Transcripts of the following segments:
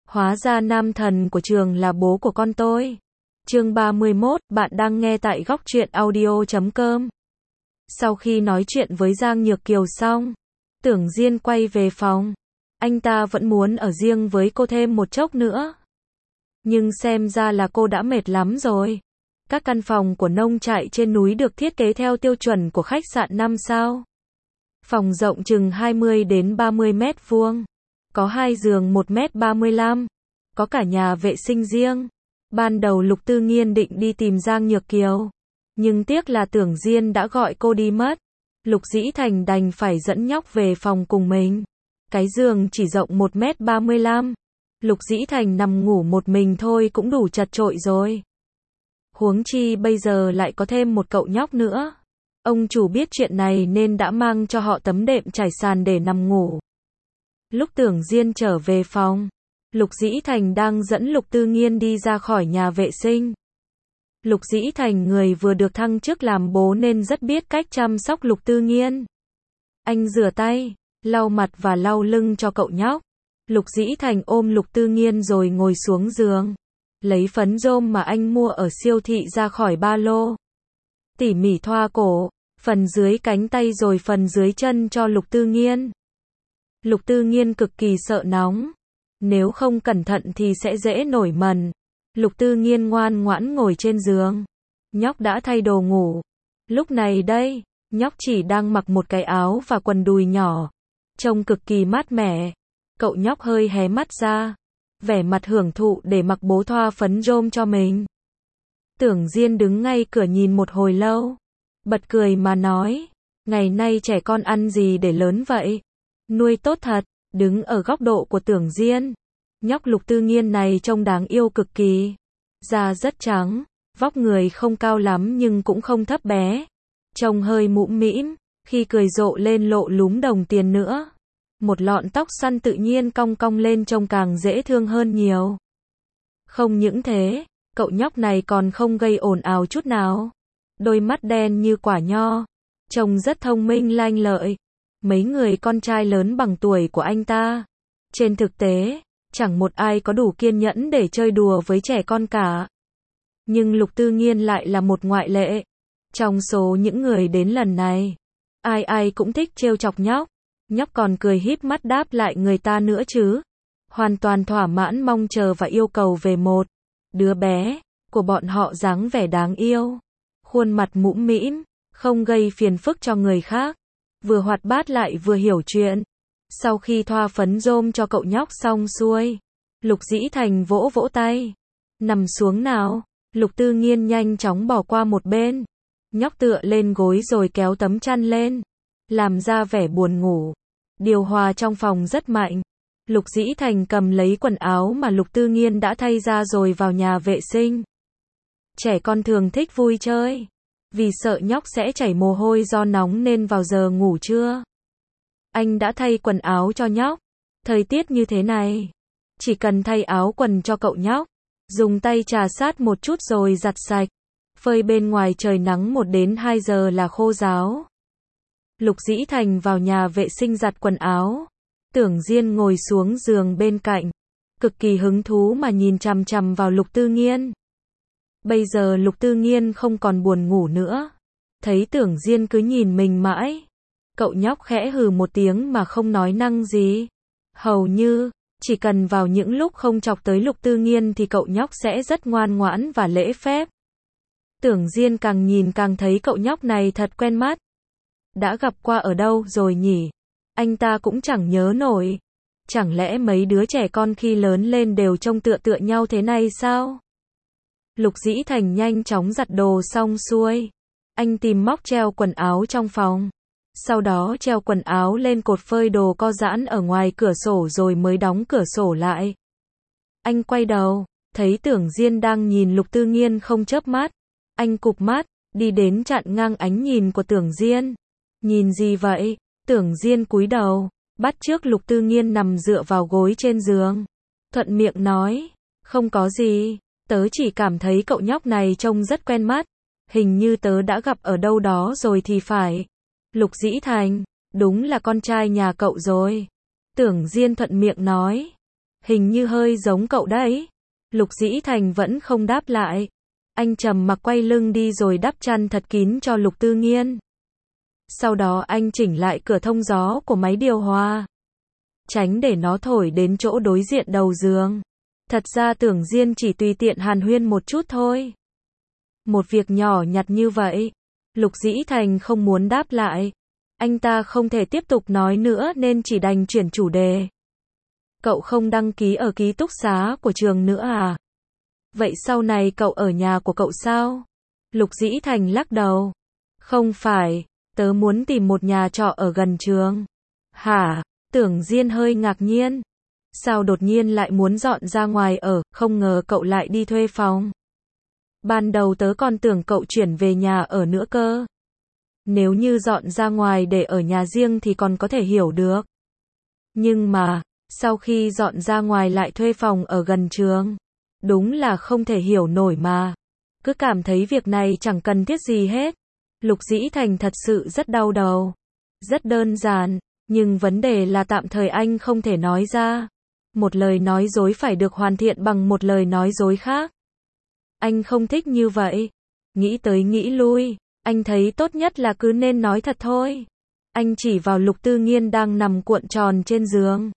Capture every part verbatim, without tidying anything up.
Hóa ra nam thần của trường là bố của con tôi. Chương ba mươi mốt, bạn đang nghe tại góc truyện audio chấm com. Sau khi nói chuyện với Giang Nhược Kiều xong, Tưởng Diên quay về phòng. Anh ta vẫn muốn ở riêng với cô thêm một chốc nữa. Nhưng xem ra là cô đã mệt lắm rồi. Các căn phòng của nông trại trên núi được thiết kế theo tiêu chuẩn của khách sạn năm sao. Phòng rộng chừng hai mươi đến ba mươi mét vuông. Có hai giường một mét ba mươi lăm. Có cả nhà vệ sinh riêng. Ban đầu Lục Tư Nghiên định đi tìm Giang Nhược Kiều. Nhưng tiếc là Tưởng Diên đã gọi cô đi mất. Lục Dĩ Thành đành phải dẫn nhóc về phòng cùng mình. Cái giường chỉ rộng một mét ba mươi lăm. Lục Dĩ Thành nằm ngủ một mình thôi cũng đủ chật chội rồi. Huống chi bây giờ lại có thêm một cậu nhóc nữa. Ông chủ biết chuyện này nên đã mang cho họ tấm đệm trải sàn để nằm ngủ. Lúc Tưởng Diên trở về phòng, Lục Dĩ Thành đang dẫn Lục Tư Nghiên đi ra khỏi nhà vệ sinh. Lục Dĩ Thành người vừa được thăng chức làm bố nên rất biết cách chăm sóc Lục Tư Nghiên. Anh rửa tay, lau mặt và lau lưng cho cậu nhóc. Lục Dĩ Thành ôm Lục Tư Nghiên rồi ngồi xuống giường. Lấy phấn rôm mà anh mua ở siêu thị ra khỏi ba lô. Tỉ mỉ thoa cổ, phần dưới cánh tay rồi phần dưới chân cho Lục Tư Nghiên. Lục Tư Nghiên cực kỳ sợ nóng. Nếu không cẩn thận thì sẽ dễ nổi mẩn. Lục Tư Nghiên ngoan ngoãn ngồi trên giường. Nhóc đã thay đồ ngủ. Lúc này đây, nhóc chỉ đang mặc một cái áo và quần đùi nhỏ. Trông cực kỳ mát mẻ. Cậu nhóc hơi hé mắt ra. Vẻ mặt hưởng thụ để mặc bố thoa phấn rôm cho mình. Tưởng Diên đứng ngay cửa nhìn một hồi lâu. Bật cười mà nói. Ngày nay trẻ con ăn gì để lớn vậy? Nuôi tốt thật. Đứng ở góc độ của Tưởng Diên, nhóc Lục Tư Nghiên này trông đáng yêu cực kỳ. Da rất trắng, vóc người không cao lắm nhưng cũng không thấp bé. Trông hơi mũm mĩm, khi cười rộ lên lộ lúm đồng tiền nữa. Một lọn tóc xoăn tự nhiên cong cong lên trông càng dễ thương hơn nhiều. Không những thế, cậu nhóc này còn không gây ồn ào chút nào. Đôi mắt đen như quả nho, trông rất thông minh lanh lợi. Mấy người con trai lớn bằng tuổi của anh ta. Trên thực tế, chẳng một ai có đủ kiên nhẫn để chơi đùa với trẻ con cả. Nhưng Lục Tư Nghiên lại là một ngoại lệ. Trong số những người đến lần này, ai ai cũng thích trêu chọc nhóc. Nhóc còn cười híp mắt đáp lại người ta nữa chứ. Hoàn toàn thỏa mãn mong chờ và yêu cầu về một đứa bé của bọn họ dáng vẻ đáng yêu. Khuôn mặt mũm mĩm, không gây phiền phức cho người khác. Vừa hoạt bát lại vừa hiểu chuyện. Sau khi thoa phấn rôm cho cậu nhóc xong xuôi, Lục Dĩ Thành vỗ vỗ tay. Nằm xuống nào. Lục Tư Nghiên nhanh chóng bỏ qua một bên. Nhóc tựa lên gối rồi kéo tấm chăn lên. Làm ra vẻ buồn ngủ. Điều hòa trong phòng rất mạnh. Lục Dĩ Thành cầm lấy quần áo mà Lục Tư Nghiên đã thay ra rồi vào nhà vệ sinh. Trẻ con thường thích vui chơi. Vì sợ nhóc sẽ chảy mồ hôi do nóng nên vào giờ ngủ trưa, anh đã thay quần áo cho nhóc. Thời tiết như thế này, chỉ cần thay áo quần cho cậu nhóc, dùng tay chà sát một chút rồi giặt sạch, phơi bên ngoài trời nắng một đến hai giờ là khô ráo. Lục Dĩ Thành vào nhà vệ sinh giặt quần áo. Tưởng Diên ngồi xuống giường bên cạnh, cực kỳ hứng thú mà nhìn chằm chằm vào Lục Tư Nghiên. Bây giờ Lục Tư Nghiên không còn buồn ngủ nữa. Thấy Tưởng Diên cứ nhìn mình mãi. Cậu nhóc khẽ hừ một tiếng mà không nói năng gì. Hầu như, chỉ cần vào những lúc không chọc tới Lục Tư Nghiên thì cậu nhóc sẽ rất ngoan ngoãn và lễ phép. Tưởng Diên càng nhìn càng thấy cậu nhóc này thật quen mắt. Đã gặp qua ở đâu rồi nhỉ? Anh ta cũng chẳng nhớ nổi. Chẳng lẽ mấy đứa trẻ con khi lớn lên đều trông tựa tựa nhau thế này sao? Lục Dĩ Thành nhanh chóng giặt đồ xong xuôi. Anh tìm móc treo quần áo trong phòng. Sau đó treo quần áo lên cột phơi đồ co giãn ở ngoài cửa sổ rồi mới đóng cửa sổ lại. Anh quay đầu, thấy Tưởng Diên đang nhìn Lục Tư Nghiên không chớp mắt. Anh cụp mắt, đi đến chặn ngang ánh nhìn của Tưởng Diên. Nhìn gì vậy? Tưởng Diên cúi đầu, bắt chước Lục Tư Nghiên nằm dựa vào gối trên giường. Thuận miệng nói, không có gì. Tớ chỉ cảm thấy cậu nhóc này trông rất quen mắt. Hình như tớ đã gặp ở đâu đó rồi thì phải. Lục Dĩ Thành, đúng là con trai nhà cậu rồi. Tưởng Diên thuận miệng nói. Hình như hơi giống cậu đấy. Lục Dĩ Thành vẫn không đáp lại. Anh trầm mặc quay lưng đi rồi đắp chăn thật kín cho Lục Tư Nghiên. Sau đó anh chỉnh lại cửa thông gió của máy điều hòa, tránh để nó thổi đến chỗ đối diện đầu giường. Thật ra Tưởng Diên chỉ tùy tiện hàn huyên một chút thôi. Một việc nhỏ nhặt như vậy. Lục Dĩ Thành không muốn đáp lại. Anh ta không thể tiếp tục nói nữa nên chỉ đành chuyển chủ đề. Cậu không đăng ký ở ký túc xá của trường nữa à? Vậy sau này cậu ở nhà của cậu sao? Lục Dĩ Thành lắc đầu. Không phải, tớ muốn tìm một nhà trọ ở gần trường. Hả? Tưởng Diên hơi ngạc nhiên. Sao đột nhiên lại muốn dọn ra ngoài ở, không ngờ cậu lại đi thuê phòng. Ban đầu tớ còn tưởng cậu chuyển về nhà ở nữa cơ. Nếu như dọn ra ngoài để ở nhà riêng thì còn có thể hiểu được. Nhưng mà, sau khi dọn ra ngoài lại thuê phòng ở gần trường, đúng là không thể hiểu nổi mà. Cứ cảm thấy việc này chẳng cần thiết gì hết. Lục Dĩ Thành thật sự rất đau đầu. Rất đơn giản, nhưng vấn đề là tạm thời anh không thể nói ra. Một lời nói dối phải được hoàn thiện bằng một lời nói dối khác. Anh không thích như vậy. Nghĩ tới nghĩ lui, anh thấy tốt nhất là cứ nên nói thật thôi. Anh chỉ vào Lục Tư Nghiên đang nằm cuộn tròn trên giường.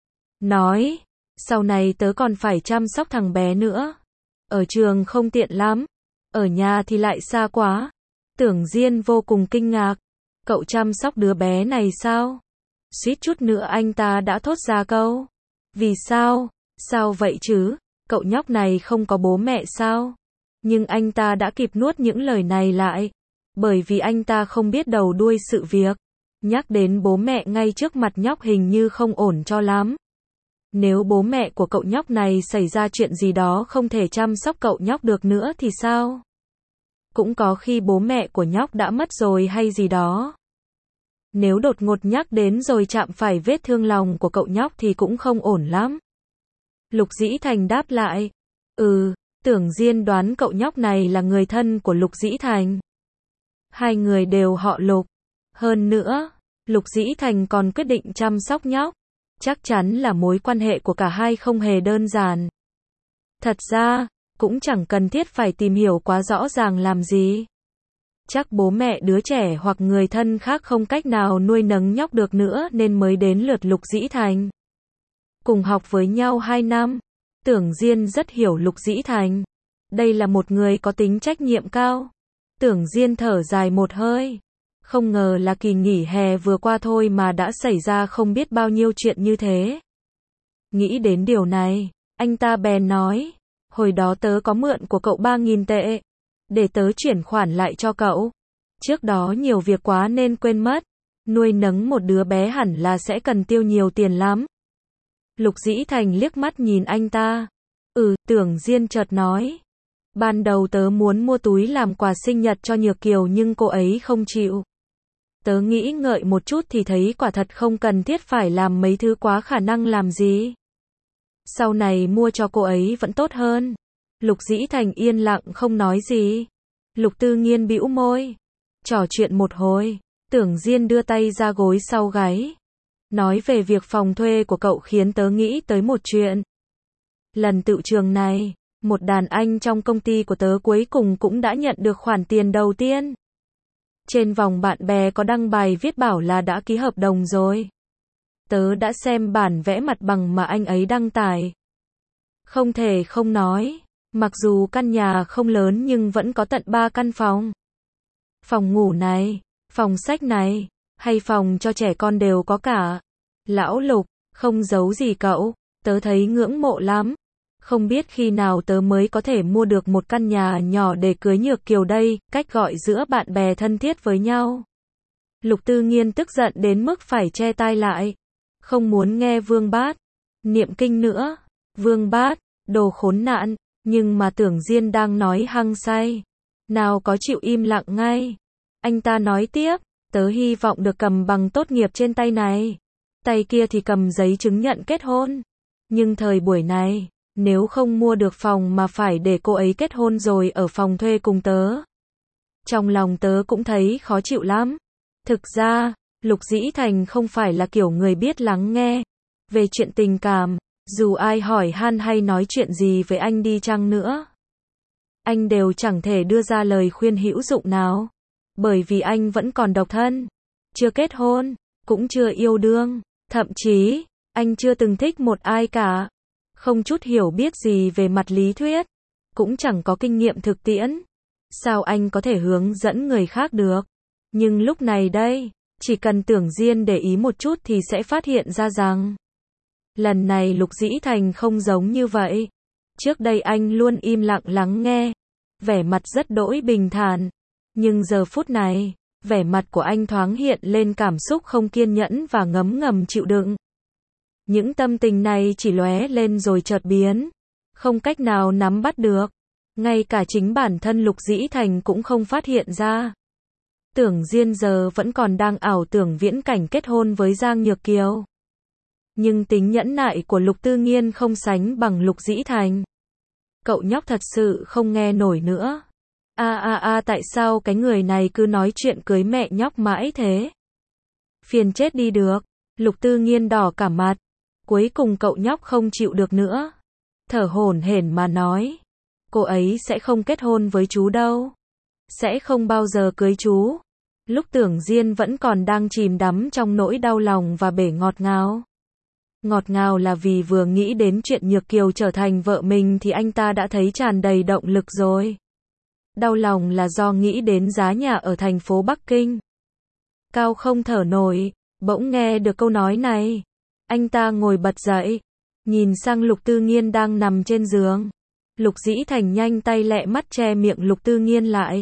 Nói, sau này tớ còn phải chăm sóc thằng bé nữa. Ở trường không tiện lắm, ở nhà thì lại xa quá. Tưởng Diên vô cùng kinh ngạc. Cậu chăm sóc đứa bé này sao? Suýt chút nữa anh ta đã thốt ra câu. Vì sao? Sao vậy chứ? Cậu nhóc này không có bố mẹ sao? Nhưng anh ta đã kịp nuốt những lời này lại. Bởi vì anh ta không biết đầu đuôi sự việc. Nhắc đến bố mẹ ngay trước mặt nhóc hình như không ổn cho lắm. Nếu bố mẹ của cậu nhóc này xảy ra chuyện gì đó không thể chăm sóc cậu nhóc được nữa thì sao? Cũng có khi bố mẹ của nhóc đã mất rồi hay gì đó. Nếu đột ngột nhắc đến rồi chạm phải vết thương lòng của cậu nhóc thì cũng không ổn lắm. Lục Dĩ Thành đáp lại. Ừ, Tưởng Diên đoán cậu nhóc này là người thân của Lục Dĩ Thành. Hai người đều họ Lục. Hơn nữa, Lục Dĩ Thành còn quyết định chăm sóc nhóc. Chắc chắn là mối quan hệ của cả hai không hề đơn giản. Thật ra, cũng chẳng cần thiết phải tìm hiểu quá rõ ràng làm gì. Chắc bố mẹ đứa trẻ hoặc người thân khác không cách nào nuôi nấng nhóc được nữa nên mới đến lượt Lục Dĩ Thành. Cùng học với nhau hai năm, Tưởng Diên rất hiểu Lục Dĩ Thành. Đây là một người có tính trách nhiệm cao. Tưởng Diên thở dài một hơi. Không ngờ là kỳ nghỉ hè vừa qua thôi mà đã xảy ra không biết bao nhiêu chuyện như thế. Nghĩ đến điều này, anh ta bèn nói. Hồi đó tớ có mượn của cậu ba nghìn tệ. Để tớ chuyển khoản lại cho cậu. Trước đó nhiều việc quá nên quên mất. Nuôi nấng một đứa bé hẳn là sẽ cần tiêu nhiều tiền lắm. Lục Dĩ Thành liếc mắt nhìn anh ta. Ừ, Tưởng Diên chợt nói. Ban đầu tớ muốn mua túi làm quà sinh nhật cho Nhược Kiều nhưng cô ấy không chịu. Tớ nghĩ ngợi một chút thì thấy quả thật không cần thiết phải làm mấy thứ quá khả năng làm gì. Sau này mua cho cô ấy vẫn tốt hơn. Lục Dĩ Thành yên lặng không nói gì. Lục Tư Nghiên bĩu môi. Trò chuyện một hồi, Tưởng Diên đưa tay ra gối sau gáy. Nói về việc phòng thuê của cậu khiến tớ nghĩ tới một chuyện. Lần tựu trường này, một đàn anh trong công ty của tớ cuối cùng cũng đã nhận được khoản tiền đầu tiên. Trên vòng bạn bè có đăng bài viết bảo là đã ký hợp đồng rồi. Tớ đã xem bản vẽ mặt bằng mà anh ấy đăng tải. Không thể không nói, mặc dù căn nhà không lớn nhưng vẫn có tận ba căn phòng. Phòng ngủ này, phòng sách này, hay phòng cho trẻ con đều có cả. Lão Lục, không giấu gì cậu, tớ thấy ngưỡng mộ lắm. Không biết khi nào tớ mới có thể mua được một căn nhà nhỏ để cưới Nhược Kiều đây, cách gọi giữa bạn bè thân thiết với nhau. Lục Tư Nghiên tức giận đến mức phải che tai lại. Không muốn nghe Vương Bát niệm kinh nữa. Vương Bát, đồ khốn nạn, nhưng mà Tưởng Diên đang nói hăng say. Nào có chịu im lặng ngay. Anh ta nói tiếp, tớ hy vọng được cầm bằng tốt nghiệp trên tay này. Tay kia thì cầm giấy chứng nhận kết hôn. Nhưng thời buổi này, nếu không mua được phòng mà phải để cô ấy kết hôn rồi ở phòng thuê cùng tớ. Trong lòng tớ cũng thấy khó chịu lắm. Thực ra, Lục Dĩ Thành không phải là kiểu người biết lắng nghe. Về chuyện tình cảm, Dù ai hỏi han hay nói chuyện gì với anh đi chăng nữa, anh đều chẳng thể đưa ra lời khuyên hữu dụng nào. Bởi vì anh vẫn còn độc thân, chưa kết hôn, cũng chưa yêu đương, thậm chí, anh chưa từng thích một ai cả. Không chút hiểu biết gì về mặt lý thuyết, cũng chẳng có kinh nghiệm thực tiễn. Sao anh có thể hướng dẫn người khác được? Nhưng lúc này đây, chỉ cần Tưởng Diên để ý một chút thì sẽ phát hiện ra rằng lần này Lục Dĩ Thành không giống như vậy. Trước đây anh luôn im lặng lắng nghe, vẻ mặt rất đỗi bình thản. Nhưng giờ phút này, vẻ mặt của anh thoáng hiện lên cảm xúc không kiên nhẫn và ngấm ngầm chịu đựng. Những tâm tình này chỉ lóe lên rồi chợt biến, không cách nào nắm bắt được. Ngay cả chính bản thân Lục Dĩ Thành cũng không phát hiện ra. Tưởng Diên giờ vẫn còn đang ảo tưởng viễn cảnh kết hôn với Giang Nhược Kiều. Nhưng tính nhẫn nại của Lục Tư Nghiên không sánh bằng Lục Dĩ Thành. Cậu nhóc thật sự không nghe nổi nữa. A a a tại sao cái người này cứ nói chuyện cưới mẹ nhóc mãi thế? Phiền chết đi được. Lục Tư Nghiên đỏ cả mặt. Cuối cùng cậu nhóc không chịu được nữa. Thở hổn hển mà nói. Cô ấy sẽ không kết hôn với chú đâu. Sẽ không bao giờ cưới chú. Lúc Tưởng Diên vẫn còn đang chìm đắm trong nỗi đau lòng và bể ngọt ngào. Ngọt ngào là vì vừa nghĩ đến chuyện Nhược Kiều trở thành vợ mình thì anh ta đã thấy tràn đầy động lực rồi. Đau lòng là do nghĩ đến giá nhà ở thành phố Bắc Kinh. Cao không thở nổi, bỗng nghe được câu nói này. Anh ta ngồi bật dậy, nhìn sang Lục Tư Nghiên đang nằm trên giường. Lục Dĩ Thành nhanh tay lẹ mắt che miệng Lục Tư Nghiên lại.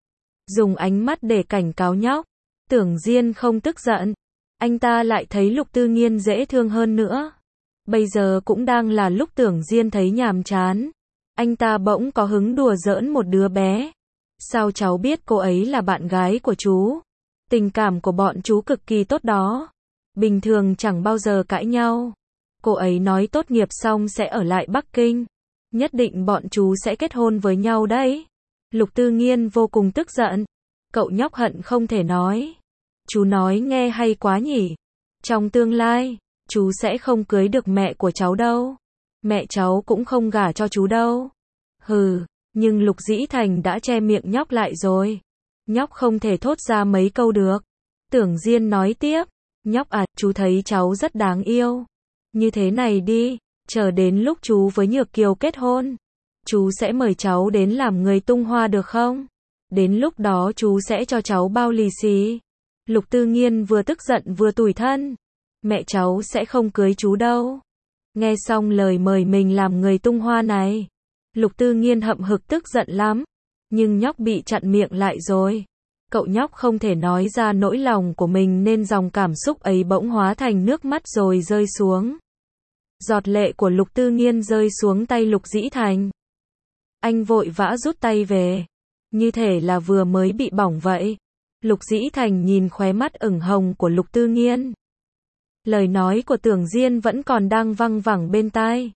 Dùng ánh mắt để cảnh cáo nhóc. Tưởng Diên không tức giận. Anh ta lại thấy Lục Tư Nghiên dễ thương hơn nữa. Bây giờ cũng đang là lúc Tưởng Diên thấy nhàm chán. Anh ta bỗng có hứng đùa giỡn một đứa bé. Sao cháu biết cô ấy là bạn gái của chú? Tình cảm của bọn chú cực kỳ tốt đó. Bình thường chẳng bao giờ cãi nhau. Cô ấy nói tốt nghiệp xong sẽ ở lại Bắc Kinh. Nhất định bọn chú sẽ kết hôn với nhau đấy. Lục Tư Nghiên vô cùng tức giận. Cậu nhóc hận không thể nói. Chú nói nghe hay quá nhỉ. Trong tương lai, chú sẽ không cưới được mẹ của cháu đâu. Mẹ cháu cũng không gả cho chú đâu. Hừ, nhưng Lục Dĩ Thành đã che miệng nhóc lại rồi. Nhóc không thể thốt ra mấy câu được. Tưởng Diên nói tiếp. Nhóc à, chú thấy cháu rất đáng yêu. Như thế này đi, chờ đến lúc chú với Nhược Kiều kết hôn, chú sẽ mời cháu đến làm người tung hoa được không? Đến lúc đó chú sẽ cho cháu bao lì xì. Lục Tư Nghiên vừa tức giận vừa tủi thân. Mẹ cháu sẽ không cưới chú đâu. Nghe xong lời mời mình làm người tung hoa này, Lục Tư Nghiên hậm hực tức giận lắm. Nhưng nhóc bị chặn miệng lại rồi. Cậu nhóc không thể nói ra nỗi lòng của mình nên dòng cảm xúc ấy bỗng hóa thành nước mắt rồi rơi xuống. Giọt lệ của Lục Tư Nghiên rơi xuống tay Lục Dĩ Thành. Anh vội vã rút tay về. Như thể là vừa mới bị bỏng vậy. Lục Dĩ Thành nhìn khóe mắt ửng hồng của Lục Tư Nghiên. Lời nói của Tưởng Diên vẫn còn đang văng vẳng bên tai.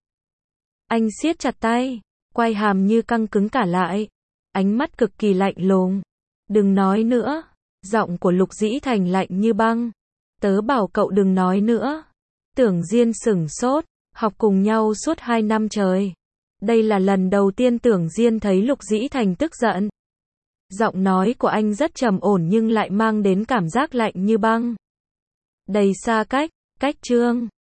Anh siết chặt tay, quai hàm như căng cứng cả lại. Ánh mắt cực kỳ lạnh lùng. Đừng nói nữa. Giọng của Lục Dĩ Thành lạnh như băng. Tớ bảo cậu đừng nói nữa. Tưởng Diên sửng sốt. Học cùng nhau suốt hai năm trời. Đây là lần đầu tiên Tưởng Diên thấy Lục Dĩ Thành tức giận. Giọng nói của anh rất trầm ổn nhưng lại mang đến cảm giác lạnh như băng. Đầy xa cách, cách trương.